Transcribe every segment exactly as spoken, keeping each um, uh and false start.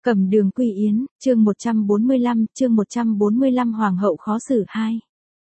Cẩm Đường Quy Yến, chương một trăm bốn mươi lăm, chương một trăm bốn mươi lăm Hoàng hậu khó xử hai.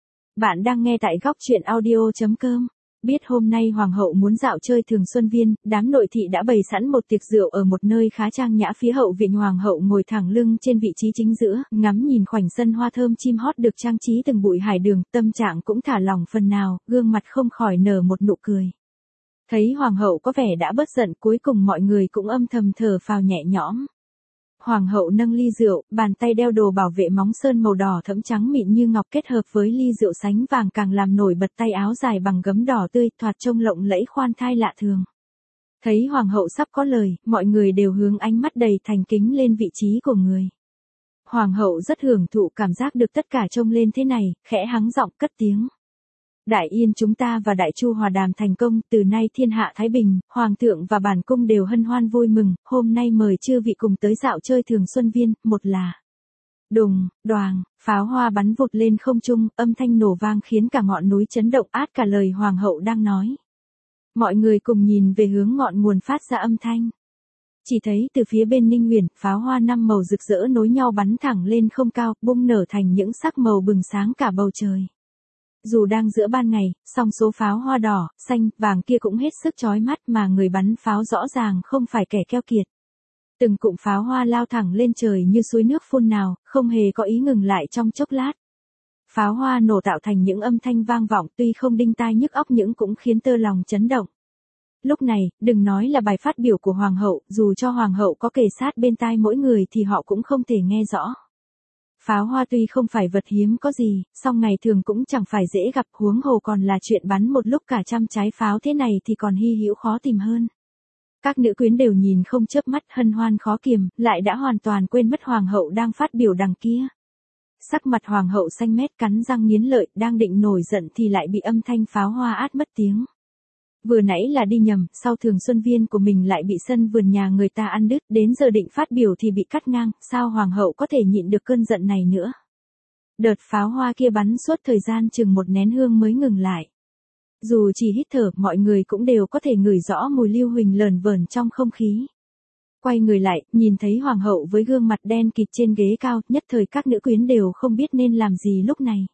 Bạn đang nghe tại góc truyện audio.com. Biết hôm nay Hoàng hậu muốn dạo chơi Thường Xuân Viên, đám nội thị đã bày sẵn một tiệc rượu ở một nơi khá trang nhã phía hậu viện. Hoàng hậu ngồi thẳng lưng trên vị trí chính giữa, ngắm nhìn khoảnh sân hoa thơm chim hót được trang trí từng bụi hải đường, tâm trạng cũng thả lỏng phần nào, gương mặt không khỏi nở một nụ cười. Thấy Hoàng hậu có vẻ đã bớt giận, cuối cùng mọi người cũng âm thầm thở phào nhẹ nhõm. Hoàng hậu nâng ly rượu, bàn tay đeo đồ bảo vệ móng sơn màu đỏ thẫm trắng mịn như ngọc kết hợp với ly rượu sánh vàng càng làm nổi bật tay áo dài bằng gấm đỏ tươi thoạt trông lộng lẫy khoan thai lạ thường. Thấy Hoàng hậu sắp có lời, mọi người đều hướng ánh mắt đầy thành kính lên vị trí của người. Hoàng hậu rất hưởng thụ cảm giác được tất cả trông lên thế này, khẽ hắng giọng cất tiếng. Đại Yên chúng ta và Đại Chu hòa đàm thành công, từ nay thiên hạ thái bình, Hoàng thượng và bản cung đều hân hoan vui mừng, hôm nay mời chư vị cùng tới dạo chơi Thường Xuân Viên, một là đùng, đoàng, pháo hoa bắn vụt lên không trung, âm thanh nổ vang khiến cả ngọn núi chấn động át cả lời Hoàng hậu đang nói. Mọi người cùng nhìn về hướng ngọn nguồn phát ra âm thanh. Chỉ thấy từ phía bên Ninh Huyền, pháo hoa năm màu rực rỡ nối nhau bắn thẳng lên không cao, bung nở thành những sắc màu bừng sáng cả bầu trời. Dù đang giữa ban ngày, song số pháo hoa đỏ, xanh, vàng kia cũng hết sức chói mắt mà người bắn pháo rõ ràng không phải kẻ keo kiệt. Từng cụm pháo hoa lao thẳng lên trời như suối nước phun nào, không hề có ý ngừng lại trong chốc lát. Pháo hoa nổ tạo thành những âm thanh vang vọng tuy không đinh tai nhức óc nhưng cũng khiến tơ lòng chấn động. Lúc này, đừng nói là bài phát biểu của Hoàng hậu, dù cho Hoàng hậu có kề sát bên tai mỗi người thì họ cũng không thể nghe rõ. Pháo hoa tuy không phải vật hiếm có gì, song ngày thường cũng chẳng phải dễ gặp, huống hồ còn là chuyện bắn một lúc cả trăm trái pháo thế này thì còn hy hữu khó tìm hơn. Các nữ quyến đều nhìn không chớp mắt hân hoan khó kiềm, lại đã hoàn toàn quên mất Hoàng hậu đang phát biểu đằng kia. Sắc mặt Hoàng hậu xanh mét cắn răng nghiến lợi, đang định nổi giận thì lại bị âm thanh pháo hoa át mất tiếng. Vừa nãy là đi nhầm, sau Thường Xuân Viên của mình lại bị sân vườn nhà người ta ăn đứt, đến giờ định phát biểu thì bị cắt ngang, sao Hoàng hậu có thể nhịn được cơn giận này nữa. Đợt pháo hoa kia bắn suốt thời gian chừng một nén hương mới ngừng lại. Dù chỉ hít thở, mọi người cũng đều có thể ngửi rõ mùi lưu huỳnh lờn vờn trong không khí. Quay người lại, nhìn thấy Hoàng hậu với gương mặt đen kịt trên ghế cao, nhất thời các nữ quyến đều không biết nên làm gì lúc này.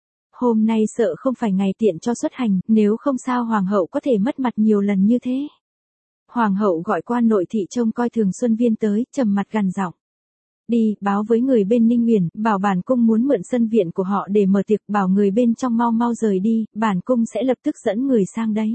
Hôm nay sợ không phải ngày tiện cho xuất hành, nếu không sao Hoàng hậu có thể mất mặt nhiều lần như thế. Hoàng hậu gọi quan nội thị trông coi Thường Xuân Viên tới, trầm mặt gằn giọng. Đi, báo với người bên Ninh Huyền, bảo bản cung muốn mượn sân viện của họ để mở tiệc, bảo người bên trong mau mau rời đi, bản cung sẽ lập tức dẫn người sang đấy.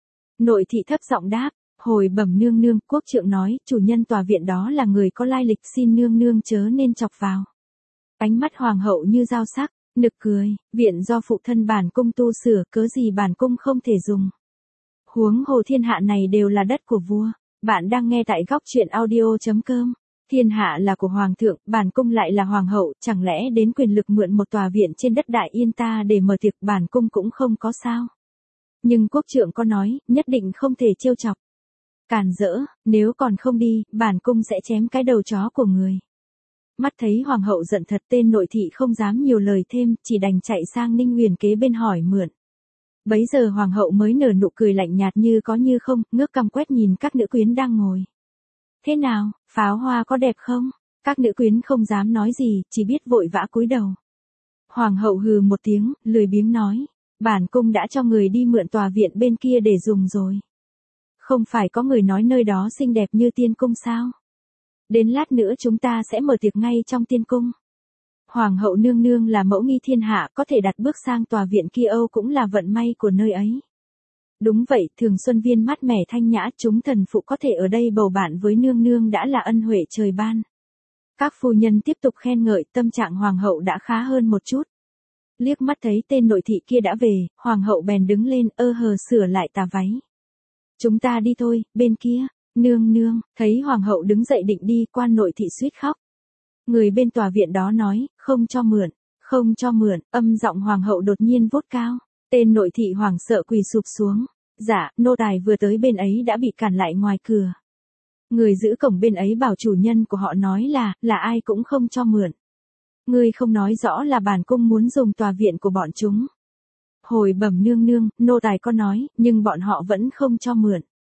Nội thị thấp giọng đáp, hồi bẩm nương nương, quốc trượng nói, chủ nhân tòa viện đó là người có lai lịch, xin nương nương chớ nên chọc vào. Ánh mắt Hoàng hậu như dao sắc. Nực cười, viện do phụ thân bản cung tu sửa, cớ gì bản cung không thể dùng. Huống hồ thiên hạ này đều là đất của vua. Bạn đang nghe tại góc truyện audio.com. Thiên hạ là của hoàng thượng, bản cung lại là hoàng hậu, chẳng lẽ đến quyền lực mượn một tòa viện trên đất Đại Yên ta để mở tiệc bản cung cũng không có sao. Nhưng quốc trượng có nói, nhất định không thể trêu chọc. Càn rỡ, nếu còn không đi, bản cung sẽ chém cái đầu chó của người. Mắt thấy Hoàng hậu giận thật, tên nội thị không dám nhiều lời thêm, chỉ đành chạy sang Ninh Huyền kế bên hỏi mượn. Bấy giờ Hoàng hậu mới nở nụ cười lạnh nhạt như có như không, ngước cằm quét nhìn các nữ quyến đang ngồi. Thế nào, pháo hoa có đẹp không? Các nữ quyến không dám nói gì, chỉ biết vội vã cúi đầu. Hoàng hậu hừ một tiếng, lười biếng nói, bản cung đã cho người đi mượn tòa viện bên kia để dùng rồi. Không phải có người nói nơi đó xinh đẹp như tiên cung sao? Đến lát nữa chúng ta sẽ mở tiệc ngay trong tiên cung. Hoàng hậu nương nương là mẫu nghi thiên hạ, có thể đặt bước sang tòa viện kia Âu cũng là vận may của nơi ấy. Đúng vậy, Thường Xuân Viên mát mẻ thanh nhã, chúng thần phụ có thể ở đây bầu bạn với nương nương đã là ân huệ trời ban. Các phu nhân tiếp tục khen ngợi, tâm trạng Hoàng hậu đã khá hơn một chút. Liếc mắt thấy tên nội thị kia đã về, Hoàng hậu bèn đứng lên, ơ hờ sửa lại tà váy. Chúng ta đi thôi, bên kia. Nương nương, thấy Hoàng hậu đứng dậy định đi, quan nội thị suýt khóc. Người bên tòa viện đó nói, không cho mượn, không cho mượn, âm giọng Hoàng hậu đột nhiên vút cao. Tên nội thị hoảng sợ quỳ sụp xuống. Dạ, nô tài vừa tới bên ấy đã bị cản lại ngoài cửa. Người giữ cổng bên ấy bảo chủ nhân của họ nói là, là ai cũng không cho mượn. Ngươi không nói rõ là bản cung muốn dùng tòa viện của bọn chúng. Hồi bẩm nương nương, nô tài có nói, nhưng bọn họ vẫn không cho mượn.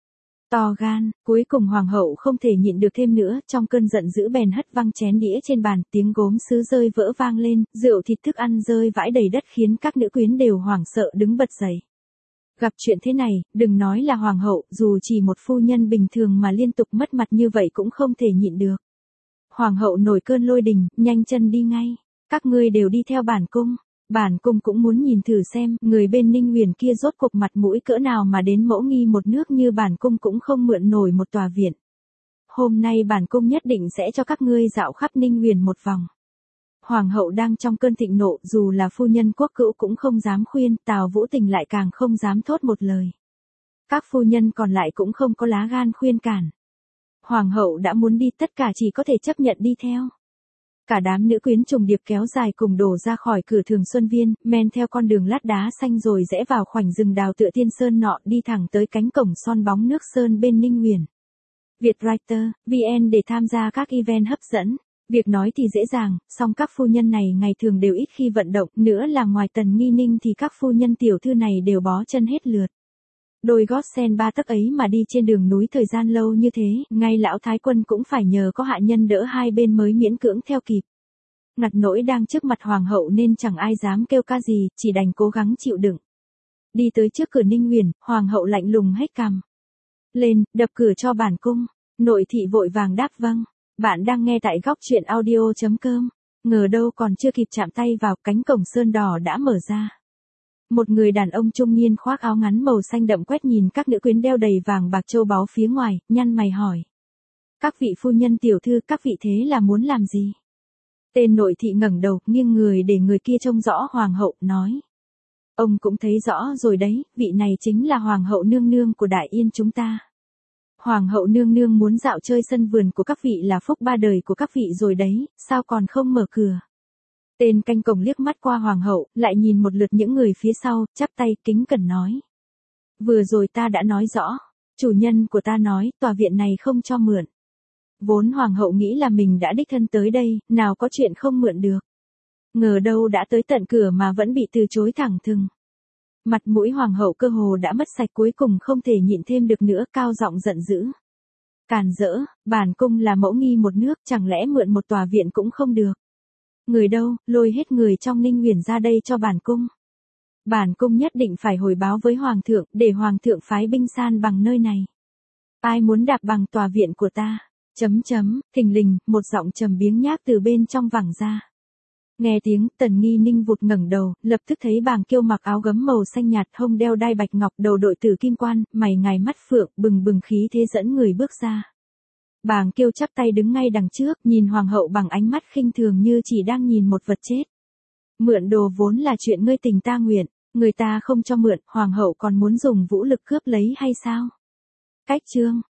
To gan, cuối cùng hoàng hậu không thể nhịn được thêm nữa, trong cơn giận dữ bèn hất văng chén đĩa trên bàn, tiếng gốm sứ rơi vỡ vang lên, rượu thịt thức ăn rơi vãi đầy đất khiến các nữ quyến đều hoảng sợ đứng bật dậy. Gặp chuyện thế này, đừng nói là hoàng hậu, dù chỉ một phu nhân bình thường mà liên tục mất mặt như vậy cũng không thể nhịn được. Hoàng hậu nổi cơn lôi đình, nhanh chân đi ngay. Các ngươi đều đi theo bản cung. Bản cung cũng muốn nhìn thử xem, người bên Ninh Huyền kia rốt cuộc mặt mũi cỡ nào mà đến mẫu nghi một nước như bản cung cũng không mượn nổi một tòa viện. Hôm nay bản cung nhất định sẽ cho các ngươi dạo khắp Ninh Huyền một vòng. Hoàng hậu đang trong cơn thịnh nộ, dù là phu nhân quốc cữu cũng không dám khuyên, Tào Vũ Tình lại càng không dám thốt một lời. Các phu nhân còn lại cũng không có lá gan khuyên cản. Hoàng hậu đã muốn đi, tất cả chỉ có thể chấp nhận đi theo. Cả đám nữ quyến trùng điệp kéo dài cùng đổ ra khỏi cửa Thường Xuân Viên, men theo con đường lát đá xanh rồi rẽ vào khoảnh rừng đào tựa tiên sơn nọ, đi thẳng tới cánh cổng son bóng nước sơn bên Ninh Huyền. Vietwriter, vê en để tham gia các event hấp dẫn. Việc nói thì dễ dàng, song các phu nhân này ngày thường đều ít khi vận động, nữa là ngoài Tần Nghi Ninh thì các phu nhân tiểu thư này đều bó chân hết lượt. Đôi gót sen ba tấc ấy mà đi trên đường núi thời gian lâu như thế, ngay lão thái quân cũng phải nhờ có hạ nhân đỡ hai bên mới miễn cưỡng theo kịp. Ngặt nỗi đang trước mặt hoàng hậu nên chẳng ai dám kêu ca gì, chỉ đành cố gắng chịu đựng. Đi tới trước cửa Ninh Huyền, hoàng hậu lạnh lùng hét cằm. Lên, đập cửa cho bản cung. Nội thị vội vàng đáp vâng. Bạn đang nghe tại góc truyện audio chấm com. Ngờ đâu còn chưa kịp chạm tay vào, cánh cổng sơn đỏ đã mở ra. Một người đàn ông trung niên khoác áo ngắn màu xanh đậm quét nhìn các nữ quyến đeo đầy vàng bạc châu báu phía ngoài, nhăn mày hỏi. Các vị phu nhân tiểu thư, các vị thế là muốn làm gì? Tên nội thị ngẩng đầu, nghiêng người để người kia trông rõ hoàng hậu, nói. Ông cũng thấy rõ rồi đấy, vị này chính là hoàng hậu nương nương của Đại Yên chúng ta. Hoàng hậu nương nương muốn dạo chơi sân vườn của các vị là phúc ba đời của các vị rồi đấy, sao còn không mở cửa? Tên canh cổng liếc mắt qua hoàng hậu, lại nhìn một lượt những người phía sau, chắp tay kính cẩn nói. Vừa rồi ta đã nói rõ, chủ nhân của ta nói tòa viện này không cho mượn. Vốn hoàng hậu nghĩ là mình đã đích thân tới đây, nào có chuyện không mượn được. Ngờ đâu đã tới tận cửa mà vẫn bị từ chối thẳng thừng. Mặt mũi hoàng hậu cơ hồ đã mất sạch, cuối cùng không thể nhịn thêm được nữa, cao giọng giận dữ. Càn rỡ, bản cung là mẫu nghi một nước, chẳng lẽ mượn một tòa viện cũng không được. Người đâu, lôi hết người trong Ninh Huyền ra đây cho bản cung. Bản cung nhất định phải hồi báo với hoàng thượng, để hoàng thượng phái binh san bằng nơi này. Ai muốn đạp bằng tòa viện của ta? Chấm chấm, thình lình, một giọng trầm biếng nhác từ bên trong vẳng ra. Nghe tiếng, Tần Nghi Ninh vụt ngẩng đầu, lập tức thấy Bàng Kiêu mặc áo gấm màu xanh nhạt, hông đeo đai bạch ngọc, đầu đội tử kim quan, mày ngài mắt phượng, bừng bừng khí thế dẫn người bước ra. Bàng Kiêu chắp tay đứng ngay đằng trước, nhìn hoàng hậu bằng ánh mắt khinh thường như chỉ đang nhìn một vật chết. Mượn đồ vốn là chuyện ngươi tình ta nguyện, người ta không cho mượn, hoàng hậu còn muốn dùng vũ lực cướp lấy hay sao? Cách chương